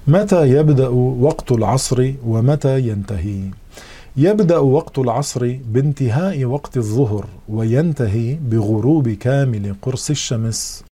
متى يبدأ وقت العصر ومتى ينتهي؟ يبدأ وقت العصر بانتهاء وقت الظهر، وينتهي بغروب كامل قرص الشمس.